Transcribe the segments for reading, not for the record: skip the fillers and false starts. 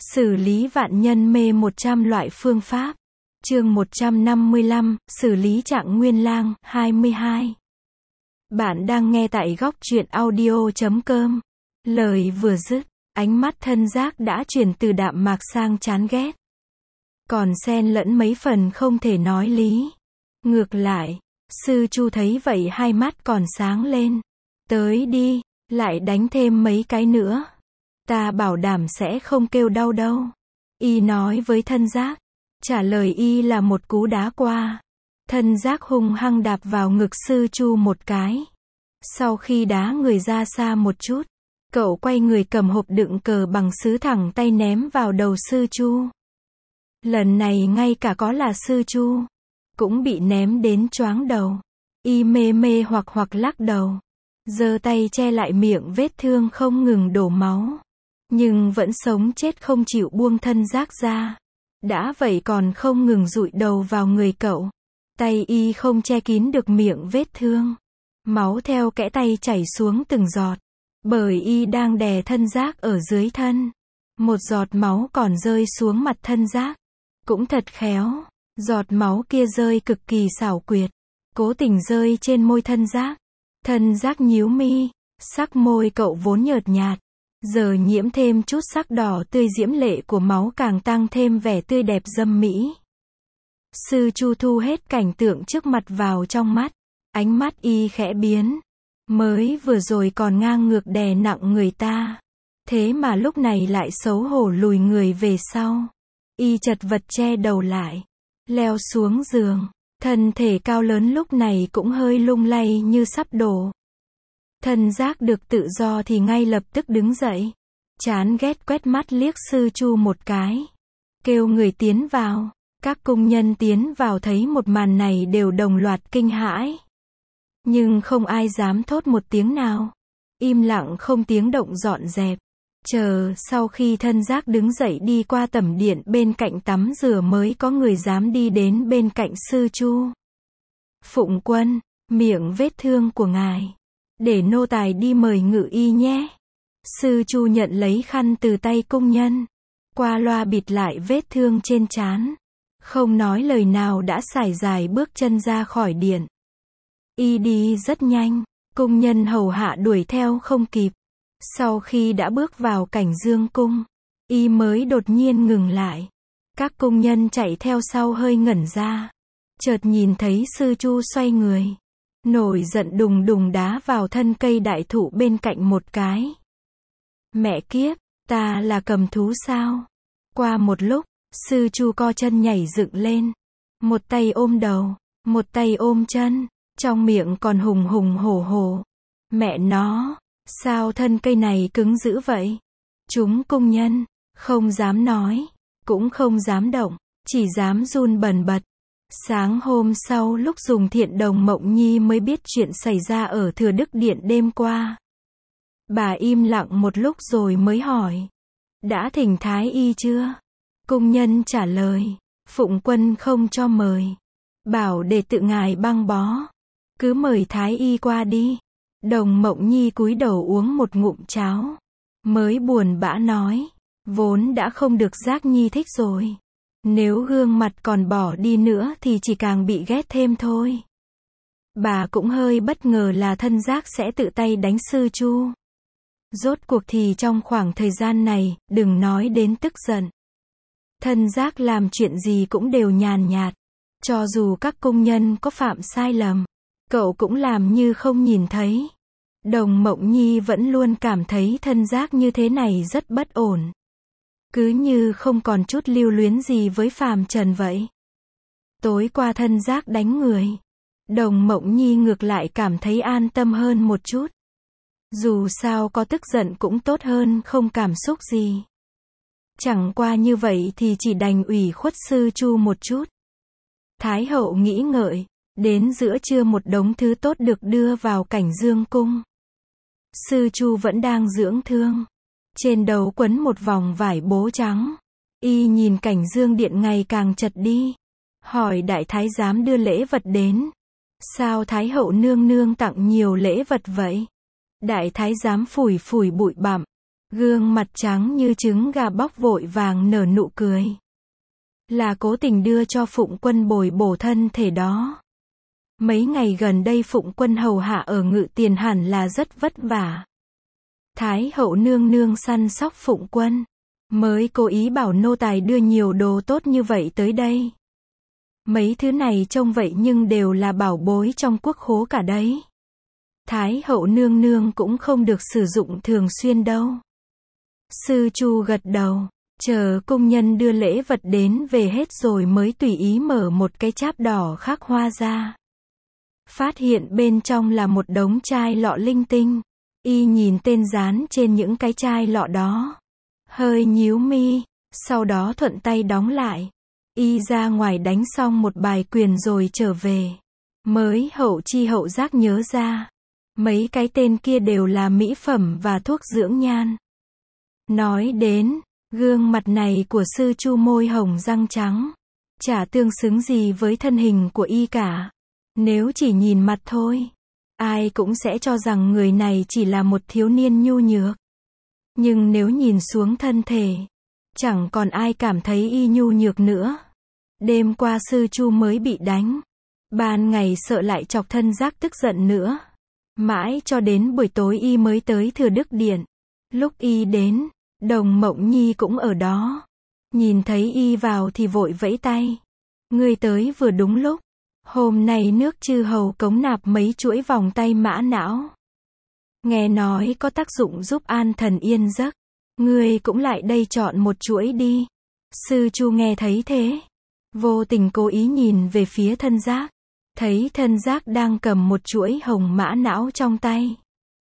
Xử lý vạn nhân mê 100 loại phương pháp. Chương 155, xử lý Trạng Nguyên Lang, 22. Bạn đang nghe tại góc truyện audio.com. Lời vừa dứt, ánh mắt Thân Giác đã chuyển từ đạm mạc sang chán ghét. Còn xen lẫn mấy phần không thể nói lý. Ngược lại, Sư Chu thấy vậy hai mắt còn sáng lên. Tới đi, lại đánh thêm mấy cái nữa. Ta bảo đảm sẽ không kêu đau đâu. Y nói với Thân Giác. Trả lời Y là một cú đá qua. Thân Giác hung hăng đạp vào ngực Sư Chu một cái. Sau khi đá người ra xa một chút, cậu quay người cầm hộp đựng cờ bằng sứ thẳng tay ném vào đầu Sư Chu. Lần này ngay cả có là Sư Chu cũng bị ném đến choáng đầu. Y mê mê hoặc lắc đầu, giơ tay che lại miệng vết thương không ngừng đổ máu, nhưng vẫn sống chết không chịu buông Thân Giác ra. Đã vậy còn không ngừng dụi đầu vào người cậu. Tay Y không che kín được miệng vết thương. Máu theo kẽ tay chảy xuống từng giọt. Bởi Y đang đè Thân Giác ở dưới thân. Một giọt máu còn rơi xuống mặt Thân Giác. Cũng thật khéo. Giọt máu kia rơi cực kỳ xảo quyệt. Cố tình rơi trên môi Thân Giác. Thân Giác nhíu mi. Sắc môi cậu vốn nhợt nhạt, giờ nhiễm thêm chút sắc đỏ tươi diễm lệ của máu càng tăng thêm vẻ tươi đẹp dâm mỹ. Sư Chu thu hết cảnh tượng trước mặt vào trong mắt. Ánh mắt Y khẽ biến. Mới vừa rồi còn ngang ngược đè nặng người ta. Thế mà lúc này lại xấu hổ lùi người về sau. Y chật vật che đầu lại. Leo xuống giường. Thân thể cao lớn lúc này cũng hơi lung lay như sắp đổ. Thân Giác được tự do thì ngay lập tức đứng dậy. Chán ghét quét mắt liếc Sư Chu một cái. Kêu người tiến vào. Các công nhân tiến vào thấy một màn này đều đồng loạt kinh hãi. Nhưng không ai dám thốt một tiếng nào. Im lặng không tiếng động dọn dẹp. Chờ sau khi Thân Giác đứng dậy đi qua tẩm điện bên cạnh tắm rửa mới có người dám đi đến bên cạnh Sư Chu. Phụng Quân, miệng vết thương của ngài. Để nô tài đi mời ngự y nhé. Sư Chu nhận lấy khăn từ tay công nhân. Qua loa bịt lại vết thương trên trán. Không nói lời nào đã sải dài bước chân ra khỏi điện. Y đi rất nhanh. Công nhân hầu hạ đuổi theo không kịp. Sau khi đã bước vào cảnh dương cung, Y mới đột nhiên ngừng lại. Các công nhân chạy theo sau hơi ngẩn ra. Chợt nhìn thấy Sư Chu xoay người. Nổi giận đùng đùng đá vào thân cây đại thụ bên cạnh một cái. Mẹ kiếp, ta là cầm thú sao? Qua một lúc, Sư Chu co chân nhảy dựng lên. Một tay ôm đầu, một tay ôm chân, trong miệng còn hùng hùng hổ hổ. Mẹ nó, sao thân cây này cứng dữ vậy? Chúng công nhân, không dám nói, cũng không dám động, chỉ dám run bần bật. Sáng hôm sau lúc dùng Thiện Đồng Mộng Nhi mới biết chuyện xảy ra ở Thừa Đức Điện đêm qua. Bà im lặng một lúc rồi mới hỏi. Đã thỉnh Thái Y chưa? Công nhân trả lời. Phụng Quân không cho mời. Bảo để tự ngài băng bó. Cứ mời Thái Y qua đi. Đồng Mộng Nhi cúi đầu uống một ngụm cháo. Mới buồn bã nói. Vốn đã không được Giác Nhi thích rồi. Nếu gương mặt còn bỏ đi nữa thì chỉ càng bị ghét thêm thôi. Bà cũng hơi bất ngờ là Thân Giác sẽ tự tay đánh Sư Chu. Rốt cuộc thì trong khoảng thời gian này, đừng nói đến tức giận. Thân Giác làm chuyện gì cũng đều nhàn nhạt. Cho dù các công nhân có phạm sai lầm, cậu cũng làm như không nhìn thấy. Đồng Mộng Nhi vẫn luôn cảm thấy Thân Giác như thế này rất bất ổn. Cứ như không còn chút lưu luyến gì với phàm trần vậy. Tối qua Thân Giác đánh người. Đồng Mộng Nhi ngược lại cảm thấy an tâm hơn một chút. Dù sao có tức giận cũng tốt hơn không cảm xúc gì. Chẳng qua như vậy thì chỉ đành ủy khuất Sư Chu một chút. Thái hậu nghĩ ngợi. Đến giữa trưa một đống thứ tốt được đưa vào cảnh dương cung. Sư Chu vẫn đang dưỡng thương. Trên đầu quấn một vòng vải bố trắng. Y nhìn cảnh dương điện ngày càng chật đi. Hỏi đại thái giám đưa lễ vật đến. Sao Thái hậu nương nương tặng nhiều lễ vật vậy? Đại thái giám phủi phủi bụi bặm. Gương mặt trắng như trứng gà bóc vội vàng nở nụ cười. Là cố tình đưa cho Phụng Quân bồi bổ thân thể đó. Mấy ngày gần đây Phụng Quân hầu hạ ở Ngự Tiền hẳn là rất vất vả. Thái hậu nương nương săn sóc Phụng Quân, mới cố ý bảo nô tài đưa nhiều đồ tốt như vậy tới đây. Mấy thứ này trông vậy nhưng đều là bảo bối trong quốc khố cả đấy. Thái hậu nương nương cũng không được sử dụng thường xuyên đâu. Sư Chu gật đầu, chờ công nhân đưa lễ vật đến về hết rồi mới tùy ý mở một cái cháp đỏ khắc hoa ra. Phát hiện bên trong là một đống chai lọ linh tinh. Y nhìn tên dán trên những cái chai lọ đó, hơi nhíu mi, sau đó thuận tay đóng lại. Y ra ngoài đánh xong một bài quyền rồi trở về. Mới hậu chi hậu giác nhớ ra, mấy cái tên kia đều là mỹ phẩm và thuốc dưỡng nhan. Nói đến, gương mặt này của sư Chu môi hồng răng trắng, chả tương xứng gì với thân hình của y cả. Nếu chỉ nhìn mặt thôi, ai cũng sẽ cho rằng người này chỉ là một thiếu niên nhu nhược. Nhưng nếu nhìn xuống thân thể, chẳng còn ai cảm thấy y nhu nhược nữa. Đêm qua sư Chu mới bị đánh, ban ngày sợ lại chọc thân giác tức giận nữa. Mãi cho đến buổi tối y mới tới Thừa Đức Điện. Lúc y đến, Đồng Mộng Nhi cũng ở đó. Nhìn thấy y vào thì vội vẫy tay. Ngươi tới vừa đúng lúc. Hôm nay nước chư hầu cống nạp mấy chuỗi vòng tay mã não. Nghe nói có tác dụng giúp an thần yên giấc. Ngươi cũng lại đây chọn một chuỗi đi. Sư Chu nghe thấy thế, vô tình cố ý nhìn về phía thân giác. Thấy thân giác đang cầm một chuỗi hồng mã não trong tay.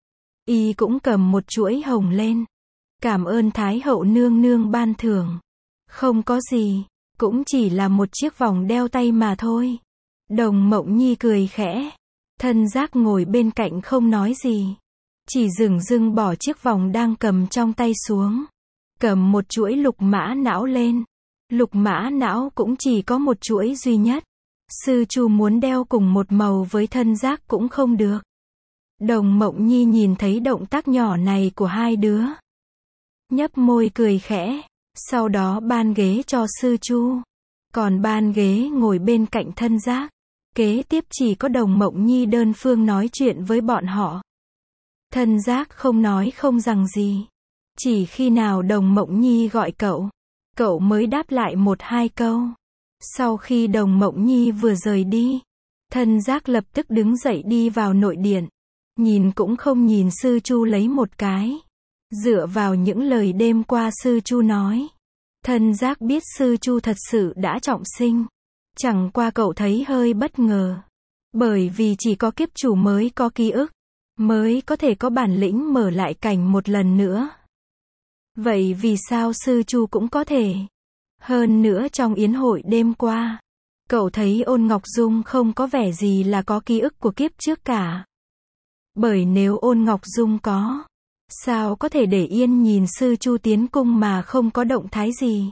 Y cũng cầm một chuỗi hồng lên. Cảm ơn Thái hậu nương nương ban thưởng. Không có gì, cũng chỉ là một chiếc vòng đeo tay mà thôi. Đồng Mộng Nhi cười khẽ. Thân giác ngồi bên cạnh không nói gì. Chỉ dửng dưng bỏ chiếc vòng đang cầm trong tay xuống. Cầm một chuỗi lục mã não lên. Lục mã não cũng chỉ có một chuỗi duy nhất. Sư Chu muốn đeo cùng một màu với thân giác cũng không được. Đồng Mộng Nhi nhìn thấy động tác nhỏ này của hai đứa, nhấp môi cười khẽ. Sau đó ban ghế cho sư Chu. Còn ban ghế ngồi bên cạnh thân giác. Kế tiếp chỉ có Đồng Mộng Nhi đơn phương nói chuyện với bọn họ. Thân giác không nói không rằng gì. Chỉ khi nào Đồng Mộng Nhi gọi cậu, cậu mới đáp lại một hai câu. Sau khi Đồng Mộng Nhi vừa rời đi, thân giác lập tức đứng dậy đi vào nội điện. Nhìn cũng không nhìn sư Chu lấy một cái. Dựa vào những lời đêm qua sư Chu nói, thân giác biết sư Chu thật sự đã trọng sinh. Chẳng qua cậu thấy hơi bất ngờ. Bởi vì chỉ có kiếp chủ mới có ký ức, mới có thể có bản lĩnh mở lại cảnh một lần nữa. Vậy vì sao sư Chu cũng có thể? Hơn nữa trong yến hội đêm qua, cậu thấy Ôn Ngọc Dung không có vẻ gì là có ký ức của kiếp trước cả. Bởi nếu Ôn Ngọc Dung có, sao có thể để yên nhìn sư Chu tiến cung mà không có động thái gì?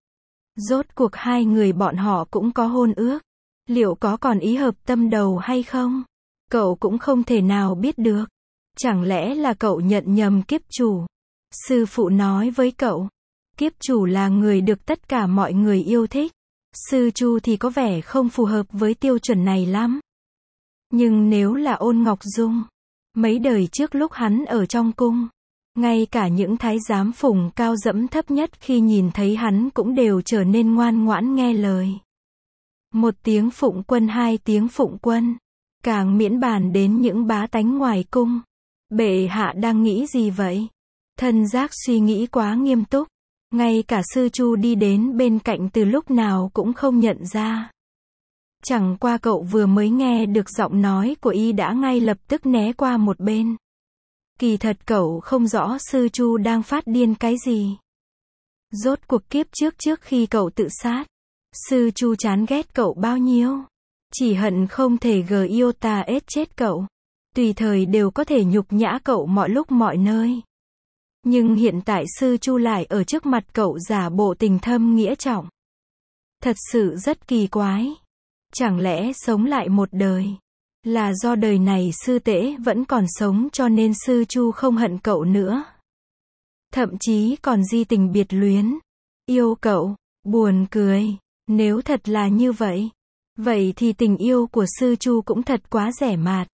Rốt cuộc hai người bọn họ cũng có hôn ước. Liệu có còn ý hợp tâm đầu hay không? Cậu cũng không thể nào biết được. Chẳng lẽ là cậu nhận nhầm kiếp chủ? Sư phụ nói với cậu, kiếp chủ là người được tất cả mọi người yêu thích. Sư Chu thì có vẻ không phù hợp với tiêu chuẩn này lắm. Nhưng nếu là Ôn Ngọc Dung, mấy đời trước lúc hắn ở trong cung, ngay cả những thái giám phùng cao dẫm thấp nhất khi nhìn thấy hắn cũng đều trở nên ngoan ngoãn nghe lời. Một tiếng Phụng Quân, hai tiếng Phụng Quân. Càng miễn bàn đến những bá tánh ngoài cung. Bệ hạ đang nghĩ gì vậy? Thân giác suy nghĩ quá nghiêm túc. Ngay cả sư Chu đi đến bên cạnh từ lúc nào cũng không nhận ra. Chẳng qua cậu vừa mới nghe được giọng nói của y đã ngay lập tức né qua một bên. Kỳ thật cậu không rõ sư Chu đang phát điên cái gì. Rốt cuộc kiếp trước khi cậu tự sát, sư Chu chán ghét cậu bao nhiêu. Chỉ hận không thể iota chết cậu. Tùy thời đều có thể nhục nhã cậu mọi lúc mọi nơi. Nhưng hiện tại sư Chu lại ở trước mặt cậu giả bộ tình thâm nghĩa trọng. Thật sự rất kỳ quái. Chẳng lẽ sống lại một đời là do đời này sư tễ vẫn còn sống cho nên sư Chu không hận cậu nữa? thậm chí còn di tình biệt luyến. Yêu cậu, buồn cười, nếu thật là như vậy. Vậy thì tình yêu của Sư Chu cũng thật quá rẻ mạt.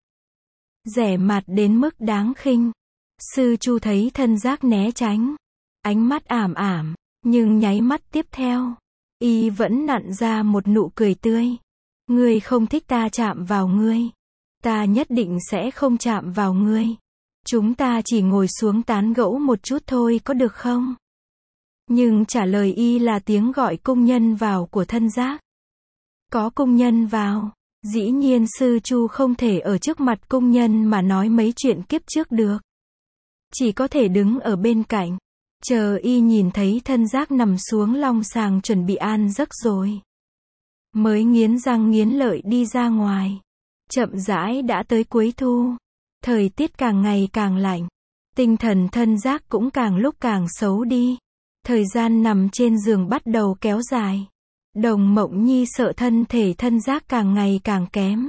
Rẻ mạt đến mức đáng khinh. Sư Chu thấy Thân Giác né tránh. Ánh mắt ảm ảm, nhưng nháy mắt tiếp theo. Y vẫn nặn ra một nụ cười tươi. Ngươi không thích ta chạm vào ngươi. Ta nhất định sẽ không chạm vào ngươi. Chúng ta chỉ ngồi xuống tán gẫu một chút thôi có được không? Nhưng trả lời y là tiếng gọi cung nhân vào của Thân Giác. Có cung nhân vào, dĩ nhiên Sư Chu không thể ở trước mặt cung nhân mà nói mấy chuyện kiếp trước được. Chỉ có thể đứng ở bên cạnh, chờ y nhìn thấy Thân Giác nằm xuống long sàng chuẩn bị an giấc rồi. Mới nghiến răng nghiến lợi đi ra ngoài. Chậm rãi đã tới cuối thu. Thời tiết càng ngày càng lạnh. Tinh thần Thân Giác cũng càng lúc càng xấu đi. Thời gian nằm trên giường bắt đầu kéo dài. Đồng Mộng Nhi sợ thân thể Thân Giác càng ngày càng kém.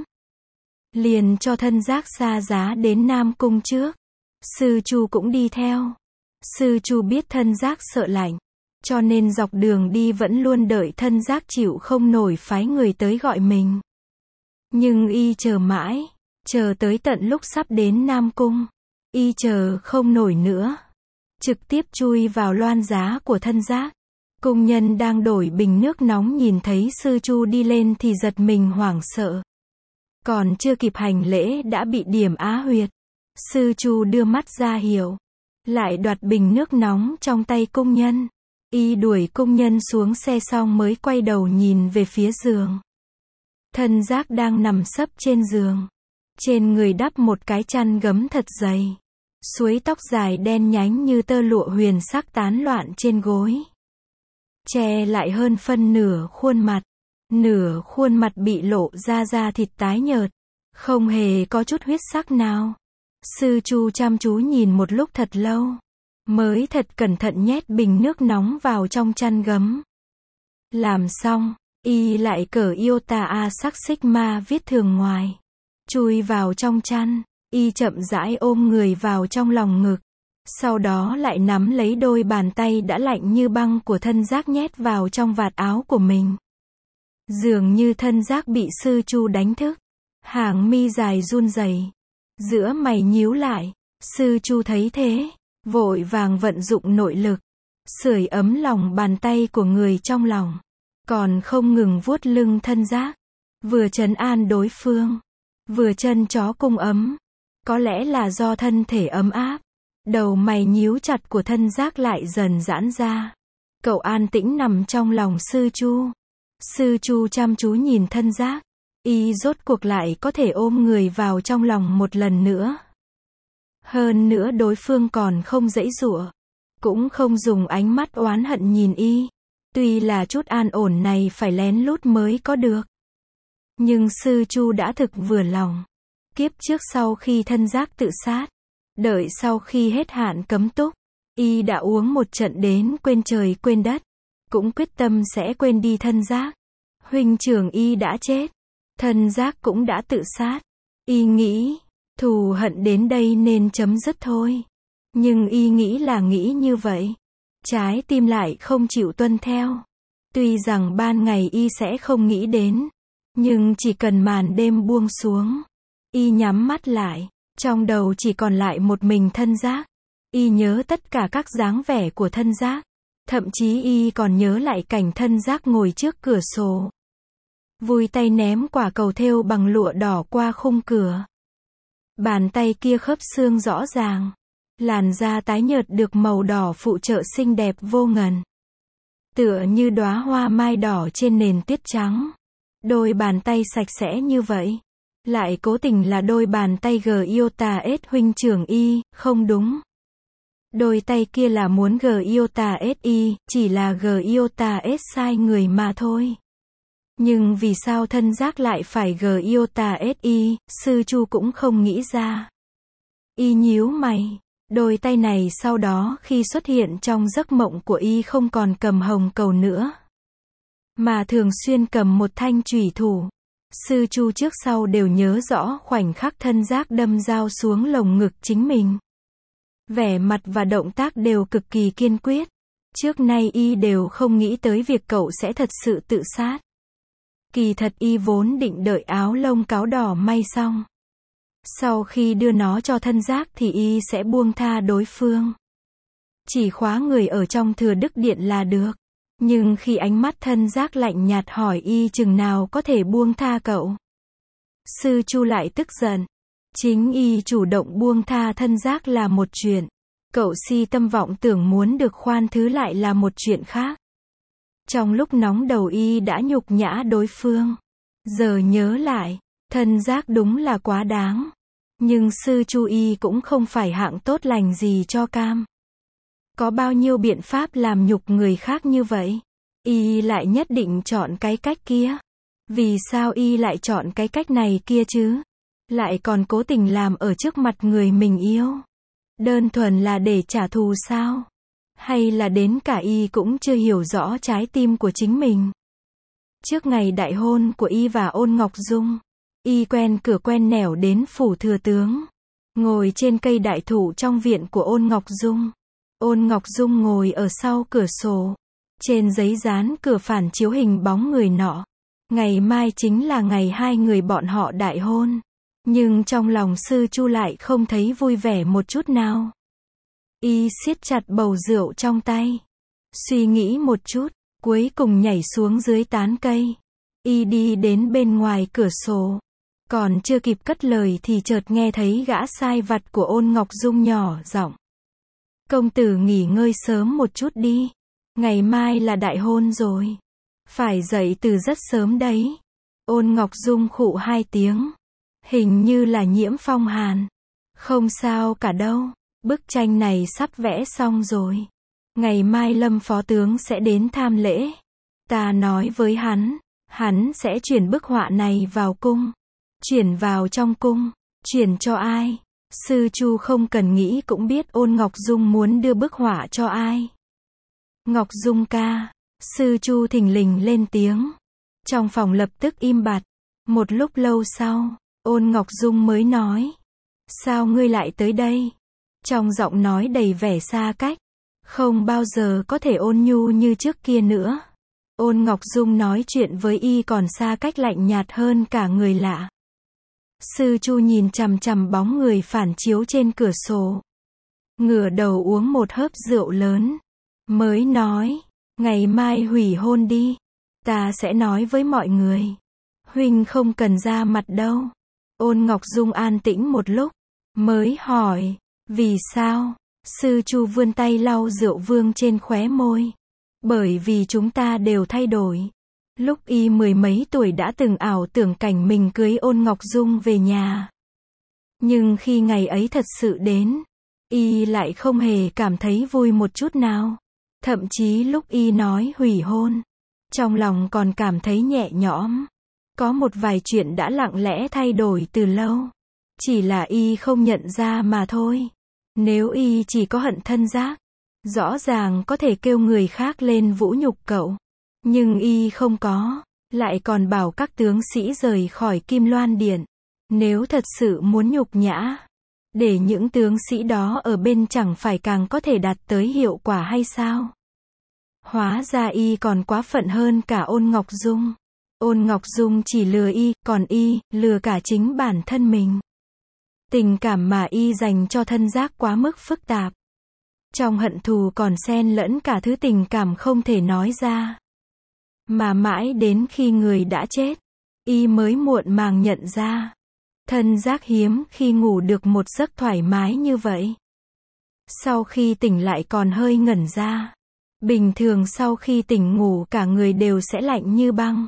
Liền cho Thân Giác xa giá đến Nam Cung trước. Sư Chu cũng đi theo. Sư Chu biết Thân Giác sợ lạnh. Cho nên dọc đường đi vẫn luôn đợi Thân Giác chịu không nổi phái người tới gọi mình. Nhưng y chờ mãi. Chờ tới tận lúc sắp đến Nam Cung. Y chờ không nổi nữa. Trực tiếp chui vào loan giá của Thân Giác. Cung nhân đang đổi bình nước nóng nhìn thấy Sư Chu đi lên thì giật mình hoảng sợ. Còn chưa kịp hành lễ đã bị điểm á huyệt. Sư Chu đưa mắt ra hiệu. Lại đoạt bình nước nóng trong tay cung nhân. Y đuổi cung nhân xuống xe xong mới quay đầu nhìn về phía giường. Thân Giác đang nằm sấp trên giường. Trên người đắp một cái chăn gấm thật dày. Suối tóc dài đen nhánh như tơ lụa huyền sắc tán loạn trên gối. Che lại hơn phân nửa khuôn mặt. Nửa khuôn mặt bị lộ ra da thịt tái nhợt. Không hề có chút huyết sắc nào. Sư Chu chăm chú nhìn một lúc thật lâu. Mới thật cẩn thận nhét bình nước nóng vào trong chăn gấm. Làm xong, y lại cởi iota a sắc sigma viết thường ngoài. Chui vào trong chăn, y chậm rãi ôm người vào trong lòng ngực. Sau đó lại nắm lấy đôi bàn tay đã lạnh như băng của Thân Giác nhét vào trong vạt áo của mình. Dường như Thân Giác bị Sư Chu đánh thức. Hàng mi dài run rẩy, giữa mày nhíu lại. Sư Chu thấy thế, vội vàng vận dụng nội lực, sưởi ấm lòng bàn tay của người trong lòng. Còn không ngừng vuốt lưng Thân Giác. Vừa trấn an đối phương, vừa chân chó cung ấm. Có lẽ là do thân thể ấm áp. Đầu mày nhíu chặt của Thân Giác lại dần giãn ra. Cậu an tĩnh nằm trong lòng Sư Chu. Sư Chu chăm chú nhìn Thân Giác. Y rốt cuộc lại có thể ôm người vào trong lòng một lần nữa. Hơn nữa đối phương còn không giãy giụa, cũng không dùng ánh mắt oán hận nhìn y. Tuy là chút an ổn này phải lén lút mới có được. Nhưng Sư Chu đã thực vừa lòng. Kiếp trước sau khi Thân Giác tự sát, đợi sau khi hết hạn cấm túc, y đã uống một trận đến quên trời quên đất. Cũng quyết tâm sẽ quên đi Thân Giác. Huynh trưởng y đã chết. Thân Giác cũng đã tự sát. Y nghĩ, thù hận đến đây nên chấm dứt thôi. Nhưng y nghĩ là nghĩ như vậy. Trái tim lại không chịu tuân theo. Tuy rằng ban ngày y sẽ không nghĩ đến. Nhưng chỉ cần màn đêm buông xuống. Y nhắm mắt lại. Trong đầu chỉ còn lại một mình Thân Giác. Y nhớ tất cả các dáng vẻ của Thân Giác. Thậm chí y còn nhớ lại cảnh Thân Giác ngồi trước cửa sổ. Vui tay ném quả cầu thêu bằng lụa đỏ qua khung cửa. Bàn tay kia khớp xương rõ ràng. Làn da tái nhợt được màu đỏ phụ trợ xinh đẹp vô ngần. Tựa như đóa hoa mai đỏ trên nền tuyết trắng. Đôi bàn tay sạch sẽ như vậy. Lại cố tình là đôi bàn tay Giota S huynh trưởng y, không đúng. Đôi tay kia là muốn Giota S y, chỉ là Giota S sai người mà thôi. Nhưng vì sao Thân Giác lại phải Giota S y, Sư Chu cũng không nghĩ ra. Y nhíu mày. Đôi tay này sau đó khi xuất hiện trong giấc mộng của y không còn cầm hồng cầu nữa. Mà thường xuyên cầm một thanh chủy thủ. Sư Chu trước sau đều nhớ rõ khoảnh khắc Thân Giác đâm dao xuống lồng ngực chính mình. Vẻ mặt và động tác đều cực kỳ kiên quyết. Trước nay y đều không nghĩ tới việc cậu sẽ thật sự tự sát. Kỳ thật y vốn định đợi áo lông cáo đỏ may xong. Sau khi đưa nó cho Thân Giác thì y sẽ buông tha đối phương. Chỉ khóa người ở trong Thừa Đức Điện là được. Nhưng khi ánh mắt Thân Giác lạnh nhạt hỏi y chừng nào có thể buông tha cậu. Sư Chu lại tức giận. Chính y chủ động buông tha Thân Giác là một chuyện. Cậu si tâm vọng tưởng muốn được khoan thứ lại là một chuyện khác. Trong lúc nóng đầu y đã nhục nhã đối phương. Giờ nhớ lại, Thân Giác đúng là quá đáng. Nhưng sư Chu y cũng không phải hạng tốt lành gì cho cam. Có bao nhiêu biện pháp làm nhục người khác như vậy? Y lại nhất định chọn cái cách kia. Vì sao y lại chọn cái cách này kia chứ? Lại còn cố tình làm ở trước mặt người mình yêu. Đơn thuần là để trả thù sao? Hay là đến cả y cũng chưa hiểu rõ trái tim của chính mình? Trước ngày đại hôn của y và Ôn Ngọc Dung, y quen cửa quen nẻo đến phủ thừa tướng. Ngồi trên cây đại thụ trong viện của Ôn Ngọc Dung. Ôn Ngọc Dung ngồi ở sau cửa sổ. Trên giấy dán cửa phản chiếu hình bóng người nọ. Ngày mai chính là ngày hai người bọn họ đại hôn. Nhưng trong lòng sư Chu lại không thấy vui vẻ một chút nào. Y siết chặt bầu rượu trong tay. Suy nghĩ một chút, cuối cùng nhảy xuống dưới tán cây. Y đi đến bên ngoài cửa sổ. Còn chưa kịp cất lời thì chợt nghe thấy gã sai vặt của Ôn Ngọc Dung nhỏ giọng. Công tử nghỉ ngơi sớm một chút đi. Ngày mai là đại hôn rồi. Phải dậy từ rất sớm đấy. Ôn Ngọc Dung khụ hai tiếng. Hình như là nhiễm phong hàn. Không sao cả đâu. Bức tranh này sắp vẽ xong rồi. Ngày mai Lâm phó tướng sẽ đến tham lễ. Ta nói với hắn sẽ chuyển bức họa này vào cung. Chuyển vào trong cung. Chuyển cho ai? Sư Chu không cần nghĩ cũng biết Ôn Ngọc Dung muốn đưa bức họa cho ai. Ngọc Dung ca. Sư Chu thình lình lên tiếng. Trong phòng lập tức im bặt. Một lúc lâu sau, Ôn Ngọc Dung mới nói. Sao ngươi lại tới đây? Trong giọng nói đầy vẻ xa cách. Không bao giờ có thể ôn nhu như trước kia nữa. Ôn Ngọc Dung nói chuyện với y còn xa cách lạnh nhạt hơn cả người lạ. Sư Chu nhìn chằm chằm bóng người phản chiếu trên cửa sổ. Ngửa đầu uống một hớp rượu lớn. Mới nói, ngày mai hủy hôn đi. Ta sẽ nói với mọi người. Huynh không cần ra mặt đâu. Ôn Ngọc Dung an tĩnh một lúc. Mới hỏi, vì sao? Sư Chu vươn tay lau rượu vương trên khóe môi. Bởi vì chúng ta đều thay đổi. Lúc y mười mấy tuổi đã từng ảo tưởng cảnh mình cưới Ôn Ngọc Dung về nhà. Nhưng khi ngày ấy thật sự đến, y lại không hề cảm thấy vui một chút nào. Thậm chí lúc y nói hủy hôn, trong lòng còn cảm thấy nhẹ nhõm. Có một vài chuyện đã lặng lẽ thay đổi từ lâu. Chỉ là y không nhận ra mà thôi. Nếu y chỉ có hận Thân Giác, rõ ràng có thể kêu người khác lên vũ nhục cậu. Nhưng y không có, lại còn bảo các tướng sĩ rời khỏi Kim Loan Điện. Nếu thật sự muốn nhục nhã, để những tướng sĩ đó ở bên chẳng phải càng có thể đạt tới hiệu quả hay sao? Hóa ra y còn quá phận hơn cả Ôn Ngọc Dung. Ôn Ngọc Dung chỉ lừa y, còn y lừa cả chính bản thân mình. Tình cảm mà y dành cho Thân Giác quá mức phức tạp. Trong hận thù còn xen lẫn cả thứ tình cảm không thể nói ra. Mà mãi đến khi người đã chết, y mới muộn màng nhận ra. Thân Giác hiếm khi ngủ được một giấc thoải mái như vậy. Sau khi tỉnh lại còn hơi ngẩn ra. Bình thường sau khi tỉnh ngủ cả người đều sẽ lạnh như băng.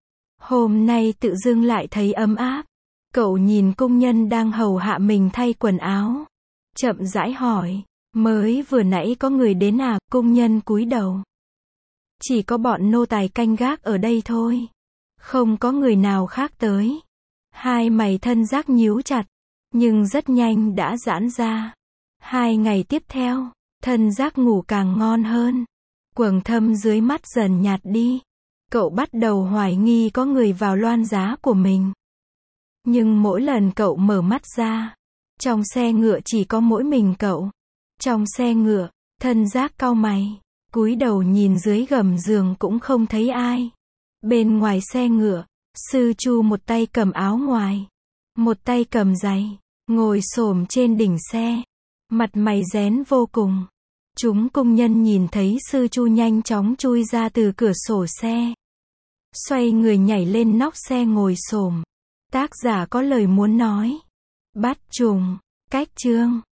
Hôm nay tự dưng lại thấy ấm áp. Cậu nhìn công nhân đang hầu hạ mình thay quần áo. Chậm rãi hỏi, mới vừa nãy có người đến à? Công nhân cúi đầu. Chỉ có bọn nô tài canh gác ở đây thôi. Không có người nào khác tới. Hai mày Thân Giác nhíu chặt, nhưng rất nhanh đã giãn ra. 2 ngày tiếp theo, Thân Giác ngủ càng ngon hơn. Quầng thâm dưới mắt dần nhạt đi. Cậu bắt đầu hoài nghi có người vào loan giá của mình. Nhưng mỗi lần cậu mở mắt ra, trong xe ngựa chỉ có mỗi mình cậu. Trong xe ngựa, Thân Giác cau mày, cúi đầu nhìn dưới gầm giường cũng không thấy ai. Bên ngoài xe ngựa, Sư Chu một tay cầm áo ngoài, một tay cầm giày, ngồi xổm trên đỉnh xe, mặt mày rén vô cùng. Chúng công nhân nhìn thấy Sư Chu nhanh chóng chui ra từ cửa sổ xe, xoay người nhảy lên nóc xe ngồi xổm. Tác giả có lời muốn nói. Bắt trùng, cách chương.